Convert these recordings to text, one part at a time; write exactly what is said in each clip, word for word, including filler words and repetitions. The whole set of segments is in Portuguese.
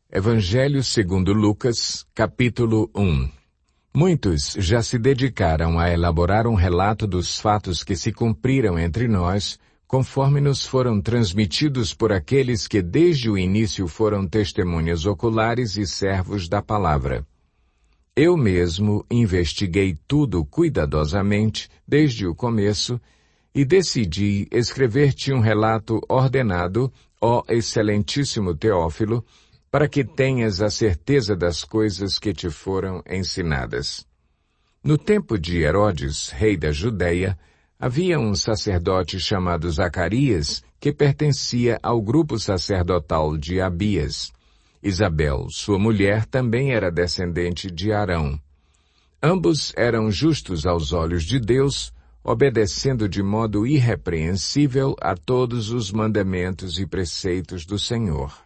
Evangelho segundo Lucas, capítulo um. Muitos já se dedicaram a elaborar um relato dos fatos que se cumpriram entre nós, conforme nos foram transmitidos por aqueles que desde o início foram testemunhas oculares e servos da palavra. Eu mesmo investiguei tudo cuidadosamente, desde o começo, e decidi escrever-te um relato ordenado, ó excelentíssimo Teófilo, para que tenhas a certeza das coisas que te foram ensinadas. No tempo de Herodes, rei da Judeia, havia um sacerdote chamado Zacarias, que pertencia ao grupo sacerdotal de Abias. Isabel, sua mulher, também era descendente de Arão. Ambos eram justos aos olhos de Deus, obedecendo de modo irrepreensível a todos os mandamentos e preceitos do Senhor.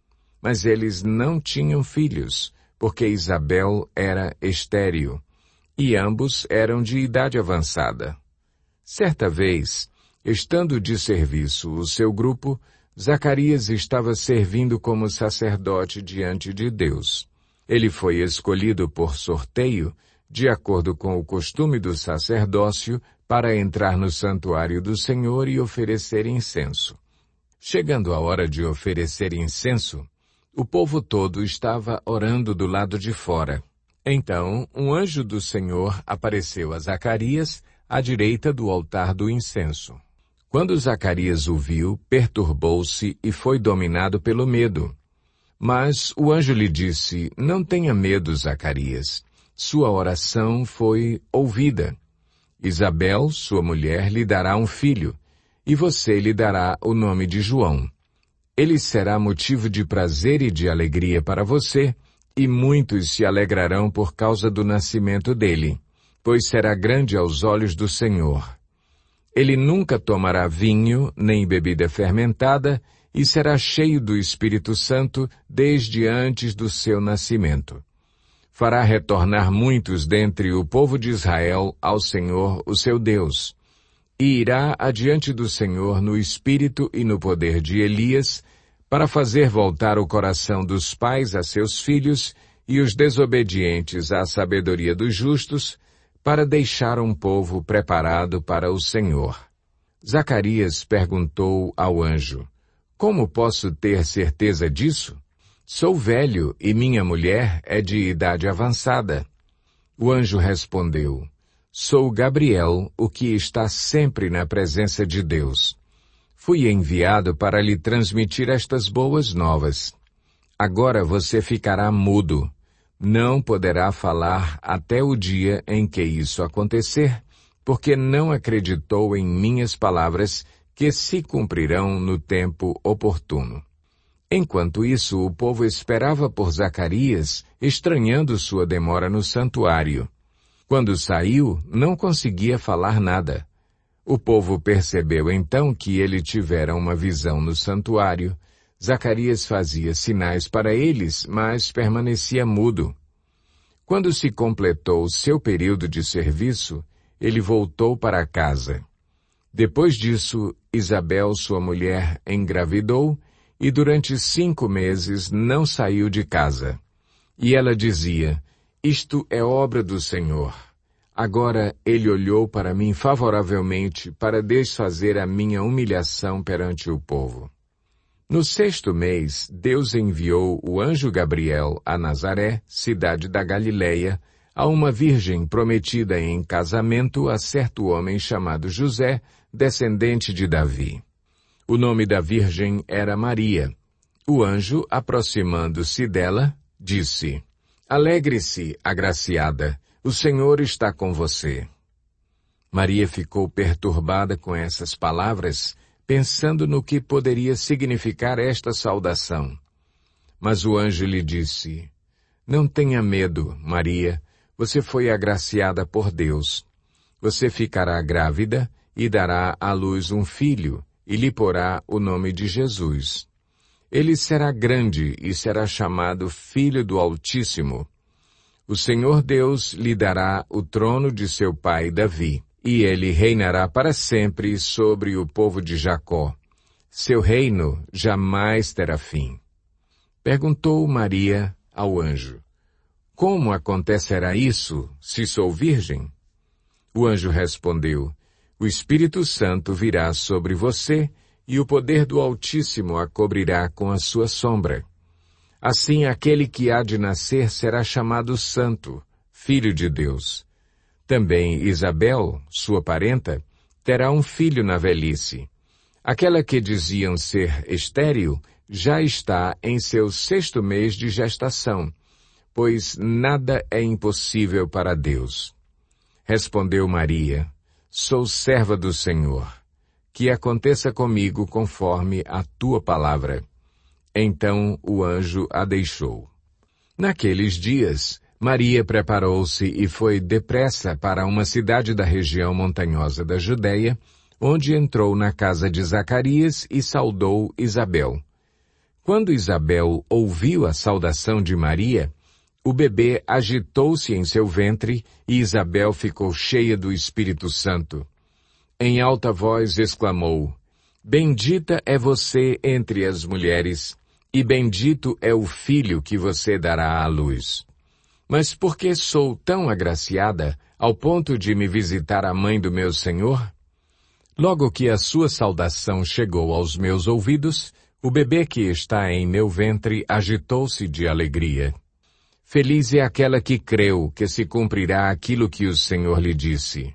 Mas eles não tinham filhos, porque Isabel era estéril, e ambos eram de idade avançada. Certa vez, estando de serviço o seu grupo, Zacarias estava servindo como sacerdote diante de Deus. Ele foi escolhido por sorteio, de acordo com o costume do sacerdócio, para entrar no santuário do Senhor e oferecer incenso. Chegando a hora de oferecer incenso, o povo todo estava orando do lado de fora. Então, um anjo do Senhor apareceu a Zacarias, à direita do altar do incenso. Quando Zacarias o viu, perturbou-se e foi dominado pelo medo. Mas o anjo lhe disse, não tenha medo, Zacarias. Sua oração foi ouvida. Isabel, sua mulher, lhe dará um filho, e você lhe dará o nome de João. Ele será motivo de prazer e de alegria para você, e muitos se alegrarão por causa do nascimento dele, pois será grande aos olhos do Senhor. Ele nunca tomará vinho, nem bebida fermentada, e será cheio do Espírito Santo desde antes do seu nascimento. Fará retornar muitos dentre o povo de Israel ao Senhor, o seu Deus, e irá adiante do Senhor no espírito e no poder de Elias, para fazer voltar o coração dos pais a seus filhos e os desobedientes à sabedoria dos justos, para deixar um povo preparado para o Senhor. Zacarias perguntou ao anjo, como posso ter certeza disso? Sou velho e minha mulher é de idade avançada. O anjo respondeu, sou Gabriel, o que está sempre na presença de Deus. Fui enviado para lhe transmitir estas boas novas. Agora você ficará mudo. Não poderá falar até o dia em que isso acontecer, porque não acreditou em minhas palavras, que se cumprirão no tempo oportuno. Enquanto isso, o povo esperava por Zacarias, estranhando sua demora no santuário. Quando saiu, não conseguia falar nada. O povo percebeu então que ele tivera uma visão no santuário. Zacarias fazia sinais para eles, mas permanecia mudo. Quando se completou seu período de serviço, ele voltou para casa. Depois disso, Isabel, sua mulher, engravidou e durante cinco meses não saiu de casa. E ela dizia, isto é obra do Senhor. Agora ele olhou para mim favoravelmente para desfazer a minha humilhação perante o povo. No sexto mês, Deus enviou o anjo Gabriel a Nazaré, cidade da Galileia, a uma virgem prometida em casamento a certo homem chamado José, descendente de Davi. O nome da virgem era Maria. O anjo, aproximando-se dela, disse, alegre-se, agraciada, o Senhor está com você. Maria ficou perturbada com essas palavras, pensando no que poderia significar esta saudação. Mas o anjo lhe disse, não tenha medo, Maria, você foi agraciada por Deus. Você ficará grávida e dará à luz um filho, e lhe porá o nome de Jesus. Ele será grande e será chamado Filho do Altíssimo. O Senhor Deus lhe dará o trono de seu pai Davi, e ele reinará para sempre sobre o povo de Jacó. Seu reino jamais terá fim. Perguntou Maria ao anjo: Como acontecerá isso, se sou virgem? O anjo respondeu: O Espírito Santo virá sobre você, e o poder do Altíssimo a cobrirá com a sua sombra. Assim, aquele que há de nascer será chamado Santo, Filho de Deus. Também Isabel, sua parenta, terá um filho na velhice. Aquela que diziam ser estéril já está em seu sexto mês de gestação, pois nada é impossível para Deus. Respondeu Maria: Sou serva do Senhor. Que aconteça comigo conforme a tua palavra. Então o anjo a deixou. Naqueles dias, Maria preparou-se e foi depressa para uma cidade da região montanhosa da Judeia, onde entrou na casa de Zacarias e saudou Isabel. Quando Isabel ouviu a saudação de Maria, o bebê agitou-se em seu ventre e Isabel ficou cheia do Espírito Santo. Em alta voz exclamou: Bendita é você entre as mulheres, e bendito é o filho que você dará à luz. Mas por que sou tão agraciada ao ponto de me visitar a mãe do meu Senhor? Logo que a sua saudação chegou aos meus ouvidos, o bebê que está em meu ventre agitou-se de alegria. Feliz é aquela que creu que se cumprirá aquilo que o Senhor lhe disse.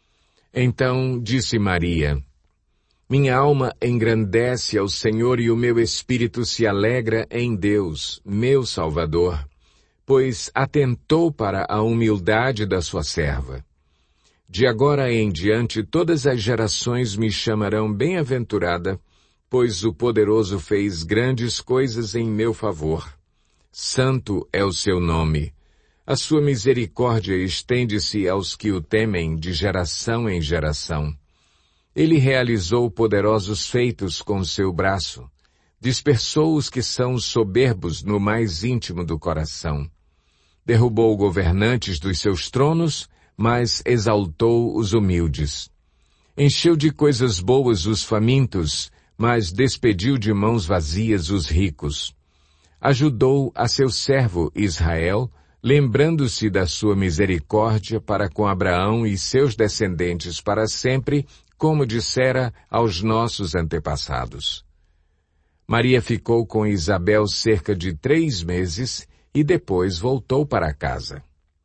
Então disse Maria: Minha alma engrandece ao Senhor e o meu espírito se alegra em Deus, meu Salvador, pois atentou para a humildade da sua serva. De agora em diante todas as gerações me chamarão bem-aventurada, pois o Poderoso fez grandes coisas em meu favor. Santo é o seu nome. A sua misericórdia estende-se aos que o temem de geração em geração. Ele realizou poderosos feitos com seu braço. Dispersou os que são soberbos no mais íntimo do coração. Derrubou governantes dos seus tronos, mas exaltou os humildes. Encheu de coisas boas os famintos, mas despediu de mãos vazias os ricos. Ajudou a seu servo Israel, lembrando-se da sua misericórdia para com Abraão e seus descendentes para sempre, como dissera aos nossos antepassados. Maria ficou com Isabel cerca de três meses e depois voltou para casa.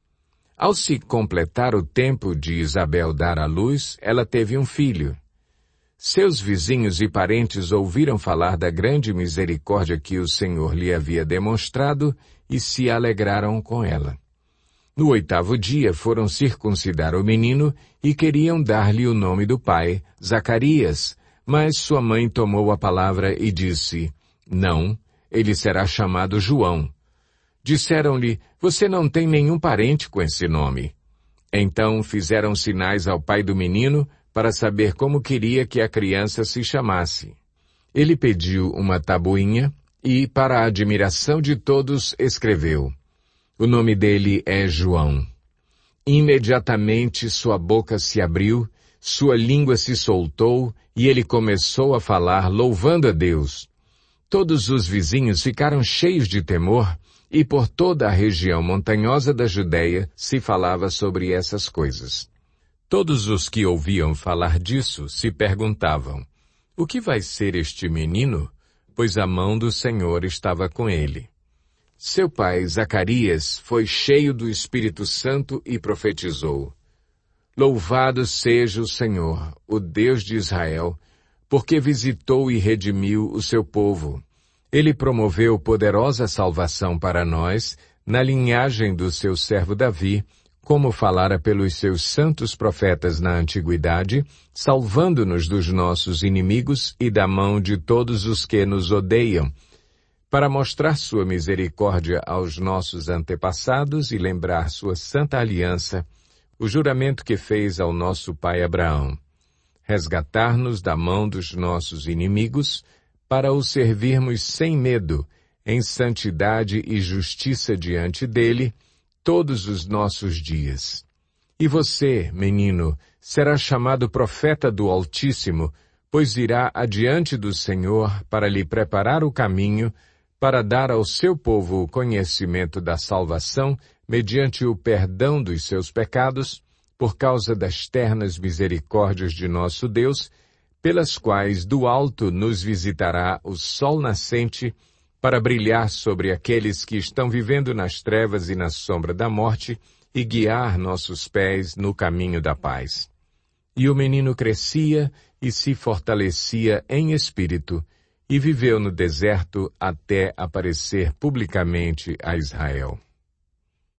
Ao se completar o tempo de Isabel dar à luz, ela teve um filho. Seus vizinhos e parentes ouviram falar da grande misericórdia que o Senhor lhe havia demonstrado e se alegraram com ela. No oitavo dia foram circuncidar o menino e queriam dar-lhe o nome do pai, Zacarias, mas sua mãe tomou a palavra e disse: Não, ele será chamado João. Disseram-lhe: Você não tem nenhum parente com esse nome. Então fizeram sinais ao pai do menino para saber como queria que a criança se chamasse. Ele pediu uma tabuinha e, para a admiração de todos, escreveu: O nome dele é João. Imediatamente sua boca se abriu, sua língua se soltou e ele começou a falar, louvando a Deus. Todos os vizinhos ficaram cheios de temor e por toda a região montanhosa da Judeia se falava sobre essas coisas. Todos os que ouviam falar disso se perguntavam: O que vai ser este menino? Pois a mão do Senhor estava com ele. Seu pai, Zacarias, foi cheio do Espírito Santo e profetizou: Louvado seja o Senhor, o Deus de Israel, porque visitou e redimiu o seu povo. Ele promoveu poderosa salvação para nós, na linhagem do seu servo Davi, como falara pelos seus santos profetas na antiguidade, salvando-nos dos nossos inimigos e da mão de todos os que nos odeiam, para mostrar sua misericórdia aos nossos antepassados e lembrar sua santa aliança, o juramento que fez ao nosso pai Abraão, resgatar-nos da mão dos nossos inimigos, para o servirmos sem medo, em santidade e justiça diante dele, todos os nossos dias. E você, menino, será chamado profeta do Altíssimo, pois irá adiante do Senhor para lhe preparar o caminho, para dar ao seu povo o conhecimento da salvação mediante o perdão dos seus pecados, por causa das ternas misericórdias de nosso Deus, pelas quais do alto nos visitará o sol nascente, para brilhar sobre aqueles que estão vivendo nas trevas e na sombra da morte, e guiar nossos pés no caminho da paz. E o menino crescia e se fortalecia em espírito, e viveu no deserto até aparecer publicamente a Israel.